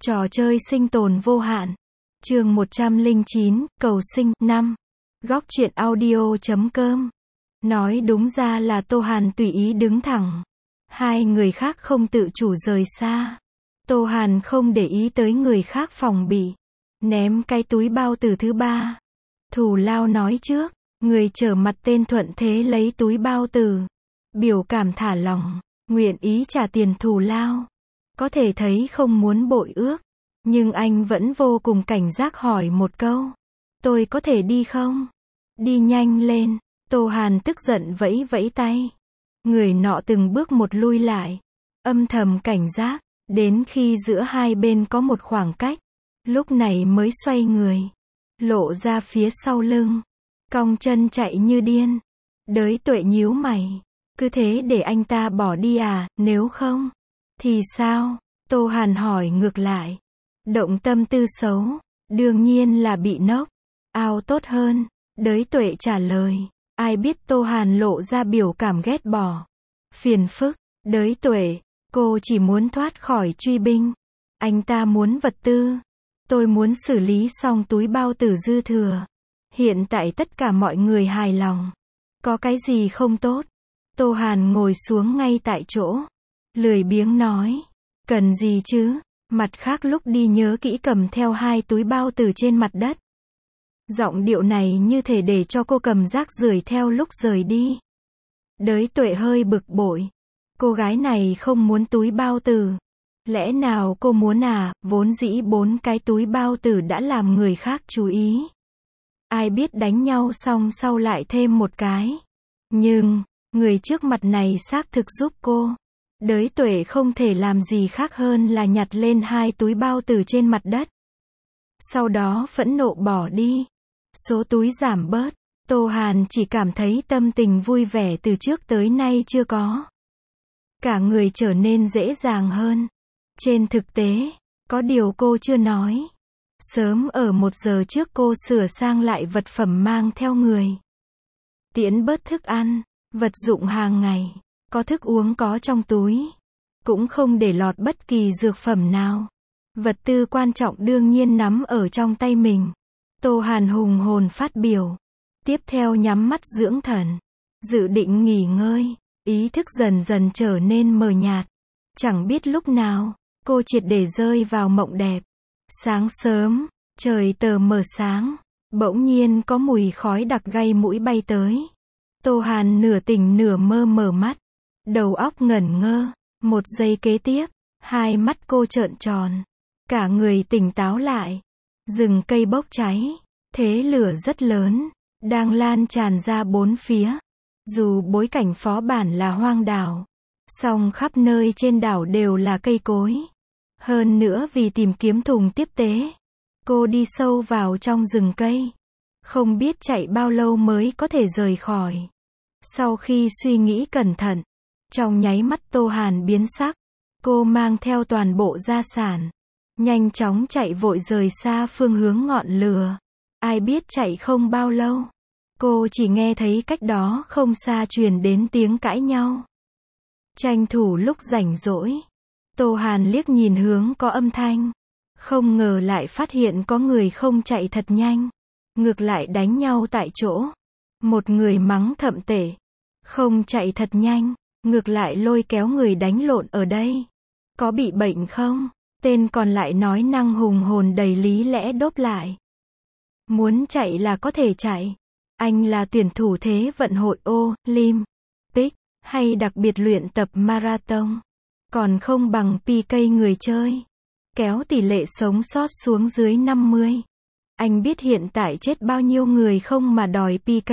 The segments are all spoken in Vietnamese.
Trò chơi sinh tồn vô hạn. Chương 109, cầu sinh. 5. Góc truyện audio.com. Nói đúng ra là Tô Hàn tùy ý đứng thẳng. Hai người khác không tự chủ rời xa. Tô Hàn không để ý tới người khác phòng bị. Ném cái túi bao từ thứ ba. Thù lao nói trước. Người trở mặt tên thuận thế lấy túi bao từ. Biểu cảm thả lỏng. Nguyện ý trả tiền thù lao. Có thể thấy không muốn bội ước. Nhưng anh vẫn vô cùng cảnh giác hỏi một câu. Tôi có thể đi không? Đi nhanh lên. Tô Hàn tức giận vẫy vẫy tay. Người nọ từng bước một lui lại. Âm thầm cảnh giác. Đến khi giữa hai bên có một khoảng cách. Lúc này mới xoay người. Lộ ra phía sau lưng. Cong chân chạy như điên. Đới Tuệ nhíu mày. Cứ thế để anh ta bỏ đi à, nếu không? Thì sao? Tô Hàn hỏi ngược lại. Động tâm tư xấu. Đương nhiên là bị nốc. Ao tốt hơn. Đới Tuệ trả lời. Ai biết Tô Hàn lộ ra biểu cảm ghét bỏ. Phiền phức. Đới Tuệ. Cô chỉ muốn thoát khỏi truy binh. Anh ta muốn vật tư. Tôi muốn xử lý xong túi bao tử dư thừa. Hiện tại tất cả mọi người hài lòng. Có cái gì không tốt? Tô Hàn ngồi xuống ngay tại chỗ. Lười biếng nói. Cần gì chứ? Mặt khác lúc đi nhớ kỹ cầm theo hai túi bao từ trên mặt đất. Giọng điệu này như thể để cho cô cầm rác rưởi theo lúc rời đi. Đới Tuệ hơi bực bội. Cô gái này không muốn túi bao tử. Lẽ nào cô muốn à? Vốn dĩ 4 cái túi bao tử đã làm người khác chú ý. Ai biết đánh nhau xong sau lại thêm một cái. Nhưng, người trước mặt này xác thực giúp cô. Đới Tuệ không thể làm gì khác hơn là nhặt lên hai túi bao từ trên mặt đất. Sau đó phẫn nộ bỏ đi. Số túi giảm bớt. Tô Hàn chỉ cảm thấy tâm tình vui vẻ từ trước tới nay chưa có. Cả người trở nên dễ dàng hơn. Trên thực tế, có điều cô chưa nói. Sớm ở 1 giờ trước cô sửa sang lại vật phẩm mang theo người. Tiễn bớt thức ăn, vật dụng hàng ngày. Có thức uống có trong túi. Cũng không để lọt bất kỳ dược phẩm nào. Vật tư quan trọng đương nhiên nắm ở trong tay mình. Tô Hàn hùng hồn phát biểu. Tiếp theo nhắm mắt dưỡng thần. Dự định nghỉ ngơi. Ý thức dần dần trở nên mờ nhạt. Chẳng biết lúc nào, cô triệt để rơi vào mộng đẹp. Sáng sớm, trời tờ mờ sáng. Bỗng nhiên có mùi khói đặc gây mũi bay tới. Tô Hàn nửa tỉnh nửa mơ mở mắt. Đầu óc ngẩn ngơ. 1 giây kế tiếp, hai mắt cô trợn tròn. Cả người tỉnh táo lại. Rừng cây bốc cháy. Thế lửa rất lớn. Đang lan tràn ra 4 phía. Dù bối cảnh phó bản là hoang đảo. Song khắp nơi trên đảo đều là cây cối. Hơn nữa vì tìm kiếm thùng tiếp tế. Cô đi sâu vào trong rừng cây. Không biết chạy bao lâu mới có thể rời khỏi. Sau khi suy nghĩ cẩn thận. Trong nháy mắt Tô Hàn biến sắc. Cô mang theo toàn bộ gia sản. Nhanh chóng chạy vội rời xa phương hướng ngọn lửa. Ai biết chạy không bao lâu. Cô chỉ nghe thấy cách đó không xa truyền đến tiếng cãi nhau. Tranh thủ lúc rảnh rỗi. Tô Hàn liếc nhìn hướng có âm thanh. Không ngờ lại phát hiện có người không chạy thật nhanh. Ngược lại đánh nhau tại chỗ. Một người mắng thậm tệ. Không chạy thật nhanh. Ngược lại lôi kéo người đánh lộn ở đây. Có bị bệnh không? Tên còn lại nói năng hùng hồn đầy lý lẽ đốp lại. Muốn chạy là có thể chạy. Anh là tuyển thủ thế vận hội Olympic, hay đặc biệt luyện tập marathon. Còn không bằng PK người chơi. Kéo tỷ lệ sống sót xuống dưới 50. Anh biết hiện tại chết bao nhiêu người không mà đòi PK.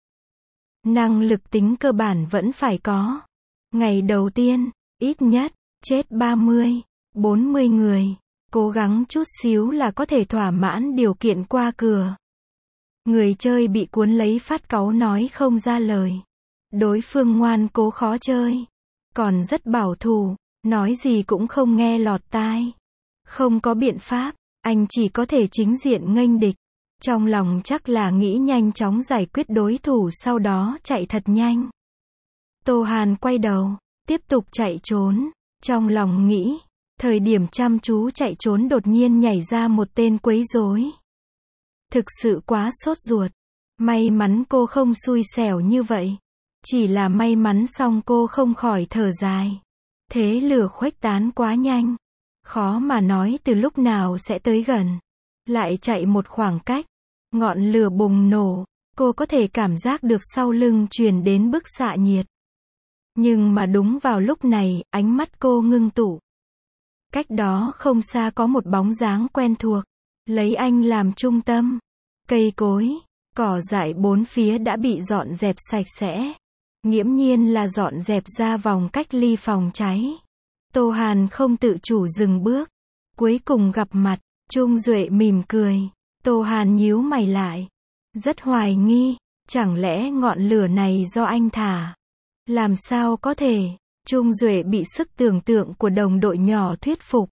Năng lực tính cơ bản vẫn phải có. Ngày đầu tiên, ít nhất, chết 30, 40 người. Cố gắng chút xíu là có thể thỏa mãn điều kiện qua cửa. Người chơi bị cuốn lấy phát cáu nói không ra lời. Đối phương ngoan cố khó chơi. Còn rất bảo thủ, nói gì cũng không nghe lọt tai. Không có biện pháp, anh chỉ có thể chính diện nghênh địch. Trong lòng chắc là nghĩ nhanh chóng giải quyết đối thủ sau đó chạy thật nhanh. Tô Hàn quay đầu, tiếp tục chạy trốn. Trong lòng nghĩ, Thời điểm chăm chú chạy trốn đột nhiên nhảy ra một tên quấy rối. Thực sự quá sốt ruột. May mắn cô không xui xẻo như vậy. Chỉ là may mắn xong cô không khỏi thở dài. Thế lửa khuếch tán quá nhanh. Khó mà nói từ lúc nào sẽ tới gần. Lại chạy một khoảng cách. Ngọn lửa bùng nổ. Cô có thể cảm giác được sau lưng truyền đến bức xạ nhiệt. Nhưng mà đúng vào lúc này, ánh mắt cô ngưng tụ. Cách đó không xa có một bóng dáng quen thuộc. Lấy anh làm trung tâm. Cây cối, cỏ dại bốn phía đã bị dọn dẹp sạch sẽ. Nghiễm nhiên là dọn dẹp ra vòng cách ly phòng cháy. Tô Hàn không tự chủ dừng bước. Cuối cùng gặp mặt, Trung Duệ mỉm cười. Tô Hàn nhíu mày lại. Rất hoài nghi, chẳng lẽ ngọn lửa này do anh thả? Làm sao có thể? Trung Duệ bị sức tưởng tượng của đồng đội nhỏ thuyết phục.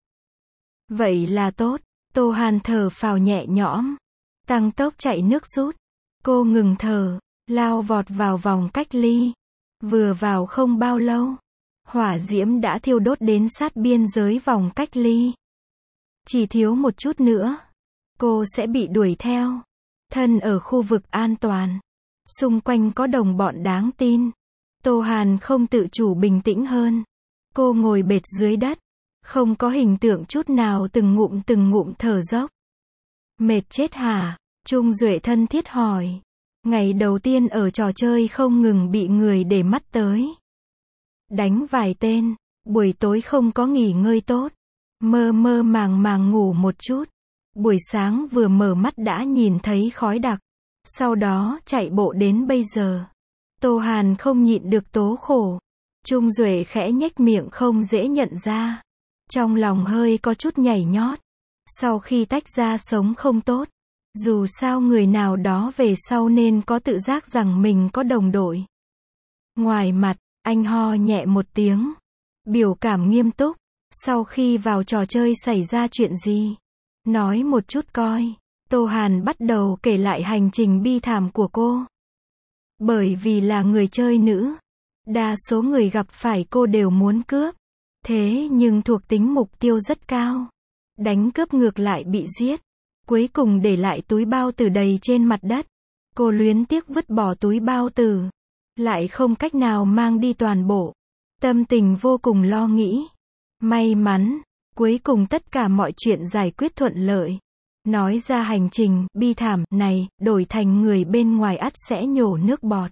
Vậy là tốt, Tô Hàn thở phào nhẹ nhõm. Tăng tốc chạy nước rút. Cô ngừng thở, lao vọt vào vòng cách ly. Vừa vào không bao lâu, hỏa diễm đã thiêu đốt đến sát biên giới vòng cách ly. Chỉ thiếu một chút nữa, cô sẽ bị đuổi theo. Thân ở khu vực an toàn. Xung quanh có đồng bọn đáng tin. Tô Hàn không tự chủ bình tĩnh hơn. Cô ngồi bệt dưới đất. Không có hình tượng chút nào từng ngụm thở dốc. Mệt chết hả? Trung Duệ thân thiết hỏi. Ngày đầu tiên ở trò chơi không ngừng bị người để mắt tới. Đánh vài tên. Buổi tối không có nghỉ ngơi tốt. Mơ mơ màng ngủ một chút. Buổi sáng vừa mở mắt đã nhìn thấy khói đặc. Sau đó chạy bộ đến bây giờ. Tô Hàn không nhịn được tố khổ. Trung Duệ khẽ nhếch miệng không dễ nhận ra. Trong lòng hơi có chút nhảy nhót. Sau khi tách ra sống không tốt. Dù sao người nào đó về sau nên có tự giác rằng mình có đồng đội. Ngoài mặt, anh ho nhẹ một tiếng. Biểu cảm nghiêm túc. Sau khi vào trò chơi xảy ra chuyện gì? Nói một chút coi. Tô Hàn bắt đầu kể lại hành trình bi thảm của cô. Bởi vì là người chơi nữ, đa số người gặp phải cô đều muốn cướp. Thế nhưng thuộc tính mục tiêu rất cao. Đánh cướp ngược lại bị giết. Cuối cùng để lại túi bao tử đầy trên mặt đất. Cô luyến tiếc vứt bỏ túi bao tử. Lại không cách nào mang đi toàn bộ. Tâm tình vô cùng lo nghĩ. May mắn, cuối cùng tất cả mọi chuyện giải quyết thuận lợi. Nói ra hành trình bi thảm này, đổi thành người bên ngoài ắt sẽ nhổ nước bọt.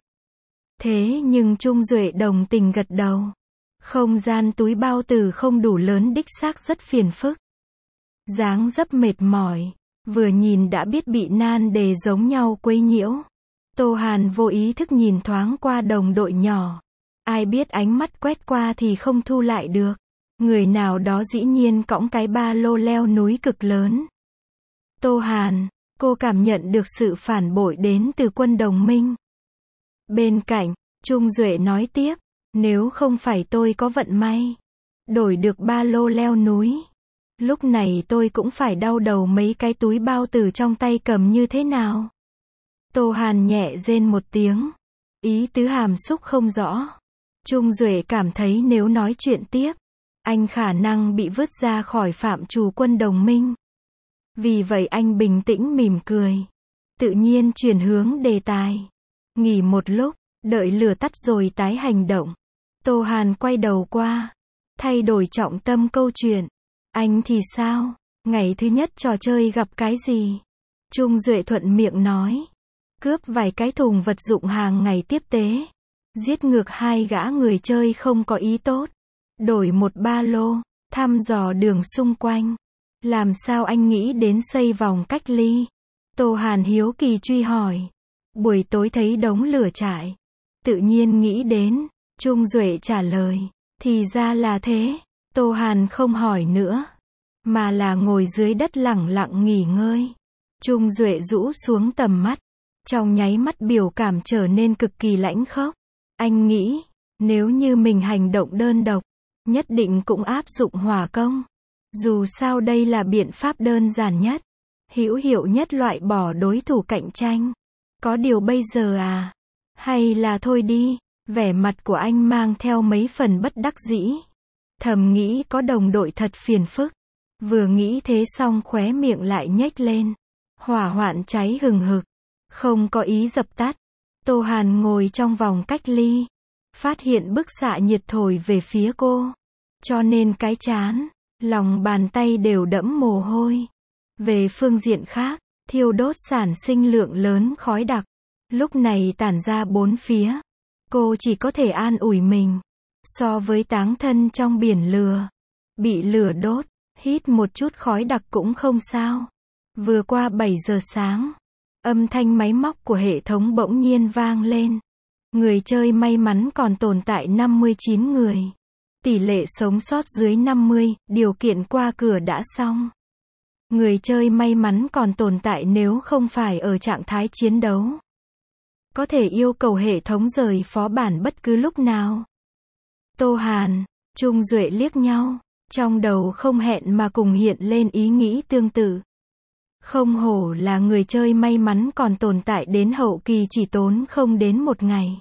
Thế nhưng Trung Duệ đồng tình gật đầu. Không gian túi bao tử không đủ lớn đích xác rất phiền phức. Dáng dấp mệt mỏi, vừa nhìn đã biết bị nan đề giống nhau quấy nhiễu. Tô Hàn vô ý thức nhìn thoáng qua đồng đội nhỏ. Ai biết ánh mắt quét qua thì không thu lại được. Người nào đó dĩ nhiên cõng cái ba lô leo núi cực lớn. Tô Hàn, cô cảm nhận được sự phản bội đến từ quân đồng minh. Bên cạnh, Trung Duệ nói tiếp, nếu không phải tôi có vận may, đổi được ba lô leo núi, lúc này tôi cũng phải đau đầu mấy cái túi bao tử trong tay cầm như thế nào. Tô Hàn nhẹ rên một tiếng, ý tứ hàm xúc không rõ. Trung Duệ cảm thấy nếu nói chuyện tiếp, anh khả năng bị vứt ra khỏi phạm trù quân đồng minh. Vì vậy anh bình tĩnh mỉm cười. Tự nhiên chuyển hướng đề tài. Nghỉ một lúc, đợi lửa tắt rồi tái hành động. Tô Hàn quay đầu qua. Thay đổi trọng tâm câu chuyện. Anh thì sao? Ngày thứ nhất trò chơi gặp cái gì? Trung Duệ thuận miệng nói. Cướp vài cái thùng vật dụng hàng ngày tiếp tế. Giết ngược hai gã người chơi không có ý tốt. Đổi một ba lô. Thăm dò đường xung quanh. Làm sao anh nghĩ đến xây vòng cách ly? Tô Hàn hiếu kỳ truy hỏi. Buổi tối thấy đống lửa trại. Tự nhiên nghĩ đến. Trung Duệ trả lời. Thì ra là thế. Tô Hàn không hỏi nữa. Mà là ngồi dưới đất lẳng lặng nghỉ ngơi. Trung Duệ rũ xuống tầm mắt. Trong nháy mắt biểu cảm trở nên cực kỳ lãnh khốc. Anh nghĩ, nếu như mình hành động đơn độc, nhất định cũng áp dụng hỏa công. Dù sao đây là biện pháp đơn giản nhất, hữu hiệu nhất loại bỏ đối thủ cạnh tranh. Có điều bây giờ à? Hay là thôi đi? Vẻ mặt của anh mang theo mấy phần bất đắc dĩ. Thầm nghĩ có đồng đội thật phiền phức. Vừa nghĩ thế xong khóe miệng lại nhếch lên. Hỏa hoạn cháy hừng hực. Không có ý dập tắt. Tô Hàn ngồi trong vòng cách ly. Phát hiện bức xạ nhiệt thổi về phía cô. Cho nên cái trán, lòng bàn tay đều đẫm mồ hôi. Về phương diện khác, thiêu đốt sản sinh lượng lớn khói đặc. Lúc này tản ra bốn phía. Cô chỉ có thể an ủi mình. So với táng thân trong biển lửa, bị lửa đốt, hít một chút khói đặc cũng không sao. Vừa qua 7 giờ sáng, âm thanh máy móc của hệ thống bỗng nhiên vang lên. Người chơi may mắn còn tồn tại 59 người. Tỷ lệ sống sót dưới 50, điều kiện qua cửa đã xong. Người chơi may mắn còn tồn tại nếu không phải ở trạng thái chiến đấu. Có thể yêu cầu hệ thống rời phó bản bất cứ lúc nào. Tô Hàn, Trung Duệ liếc nhau, trong đầu không hẹn mà cùng hiện lên ý nghĩ tương tự. Không hổ là người chơi may mắn còn tồn tại đến hậu kỳ chỉ tốn không đến một ngày.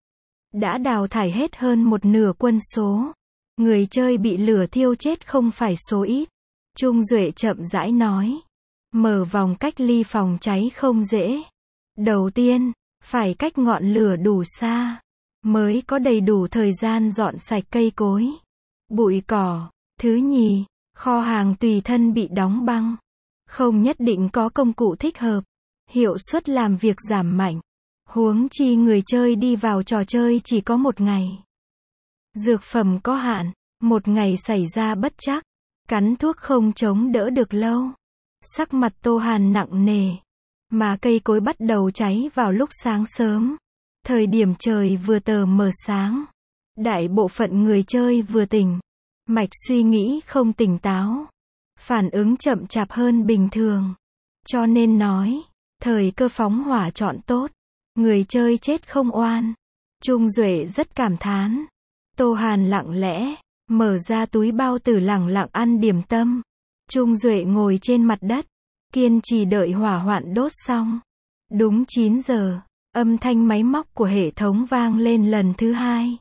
Đã đào thải hết hơn một nửa quân số. Người chơi bị lửa thiêu chết không phải số ít. Trung Duệ chậm rãi nói. Mở vòng cách ly phòng cháy không dễ. Đầu tiên, phải cách ngọn lửa đủ xa. Mới có đầy đủ thời gian dọn sạch cây cối, bụi cỏ. Thứ nhì, kho hàng tùy thân bị đóng băng. Không nhất định có công cụ thích hợp. Hiệu suất làm việc giảm mạnh. Huống chi người chơi đi vào trò chơi chỉ có một ngày. Dược phẩm có hạn, một ngày xảy ra bất trắc. Cắn thuốc không chống đỡ được lâu. Sắc mặt Tô Hàn nặng nề. Mà cây cối bắt đầu cháy vào lúc sáng sớm. Thời điểm trời vừa tờ mờ sáng. Đại bộ phận người chơi vừa tỉnh. Mạch suy nghĩ không tỉnh táo. Phản ứng chậm chạp hơn bình thường. Cho nên nói, thời cơ phóng hỏa chọn tốt. Người chơi chết không oan. Trung Duệ rất cảm thán. Tô Hàn lặng lẽ, mở ra túi bao tử lẳng lặng ăn điểm tâm. Trung Duệ ngồi trên mặt đất, kiên trì đợi hỏa hoạn đốt xong. Đúng 9 giờ, âm thanh máy móc của hệ thống vang lên lần thứ hai.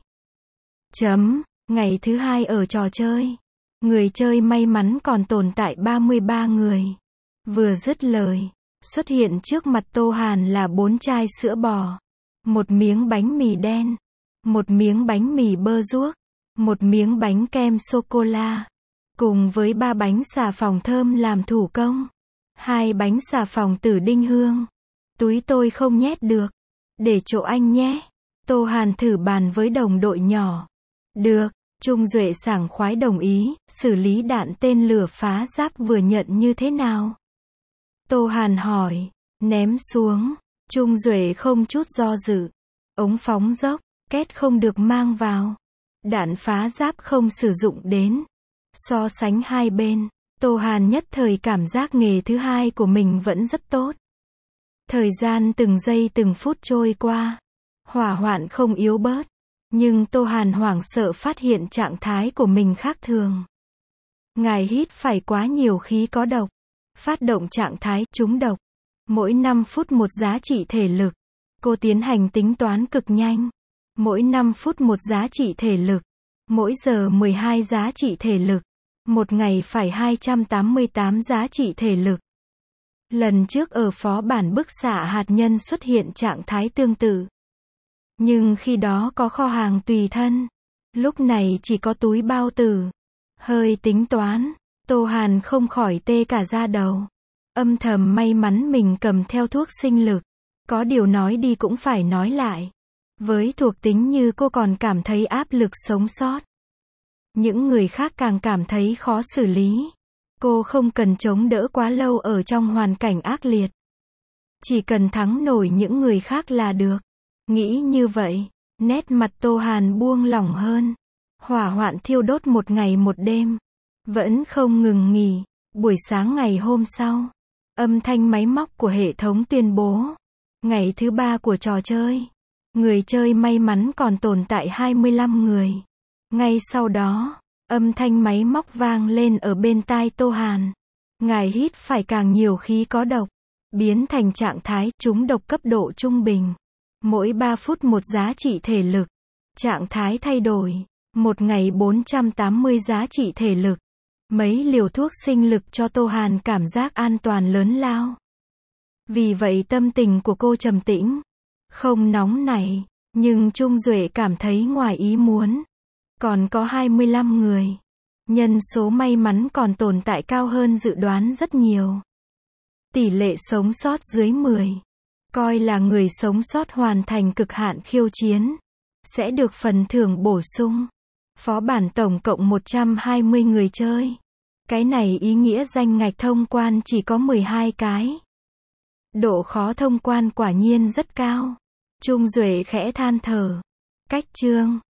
Ngày thứ hai ở trò chơi. Người chơi may mắn còn tồn tại 33 người. Vừa dứt lời, xuất hiện trước mặt Tô Hàn là 4 chai sữa bò, một miếng bánh mì đen, một miếng bánh mì bơ ruốc, một miếng bánh kem sô-cô-la, cùng với 3 bánh xà phòng thơm làm thủ công, 2 bánh xà phòng tử đinh hương. Túi tôi không nhét được, để chỗ anh nhé. Tô Hàn thử bàn với đồng đội nhỏ. Được, Trung Duệ sảng khoái đồng ý. Xử lý đạn tên lửa phá giáp vừa nhận như thế nào? Tô Hàn hỏi. Ném xuống. Trung Duệ không chút do dự. Ống phóng dốc, két không được mang vào. Đạn phá giáp không sử dụng đến. So sánh hai bên, Tô Hàn nhất thời cảm giác nghề thứ hai của mình vẫn rất tốt. Thời gian từng giây từng phút trôi qua. Hỏa hoạn không yếu bớt. Nhưng Tô Hàn hoảng sợ phát hiện trạng thái của mình khác thường. Ngài hít phải quá nhiều khí có độc. Phát động trạng thái trúng độc. Mỗi 5 phút một giá trị thể lực. Cô tiến hành tính toán cực nhanh. Mỗi 5 phút một giá trị thể lực. Mỗi giờ 12 giá trị thể lực. Một ngày phải 288 giá trị thể lực. Lần trước ở phó bản bức xạ hạt nhân xuất hiện trạng thái tương tự. Nhưng khi đó có kho hàng tùy thân. Lúc này chỉ có túi bao tử. Hơi tính toán, Tô Hàn không khỏi tê cả da đầu. Âm thầm may mắn mình cầm theo thuốc sinh lực. Có điều nói đi cũng phải nói lại. Với thuộc tính như cô còn cảm thấy áp lực sống sót. Những người khác càng cảm thấy khó xử lý. Cô không cần chống đỡ quá lâu ở trong hoàn cảnh ác liệt. Chỉ cần thắng nổi những người khác là được. Nghĩ như vậy, nét mặt Tô Hàn buông lỏng hơn. Hỏa hoạn thiêu đốt một ngày một đêm. Vẫn không ngừng nghỉ. Buổi sáng ngày hôm sau, âm thanh máy móc của hệ thống tuyên bố. Ngày thứ 3 của trò chơi. Người chơi may mắn còn tồn tại 25 người. Ngay sau đó, âm thanh máy móc vang lên ở bên tai Tô Hàn. Ngài hít phải càng nhiều khí có độc. Biến thành trạng thái trúng độc cấp độ trung bình. Mỗi 3 phút một giá trị thể lực. Trạng thái thay đổi. Một ngày 480 giá trị thể lực. Mấy liều thuốc sinh lực cho Tô Hàn cảm giác an toàn lớn lao. Vì vậy tâm tình của cô trầm tĩnh, không nóng nảy, nhưng Trung Duệ cảm thấy ngoài ý muốn. Còn có 25 người. Nhân số may mắn còn tồn tại cao hơn dự đoán rất nhiều. Tỷ lệ sống sót dưới 10. Coi là người sống sót hoàn thành cực hạn khiêu chiến. Sẽ được phần thưởng bổ sung. Phó bản tổng cộng 120 người chơi. Cái này ý nghĩa danh ngạch thông quan chỉ có 12 cái. Độ khó thông quan quả nhiên rất cao. Trung Duệ khẽ than thở. Cách chương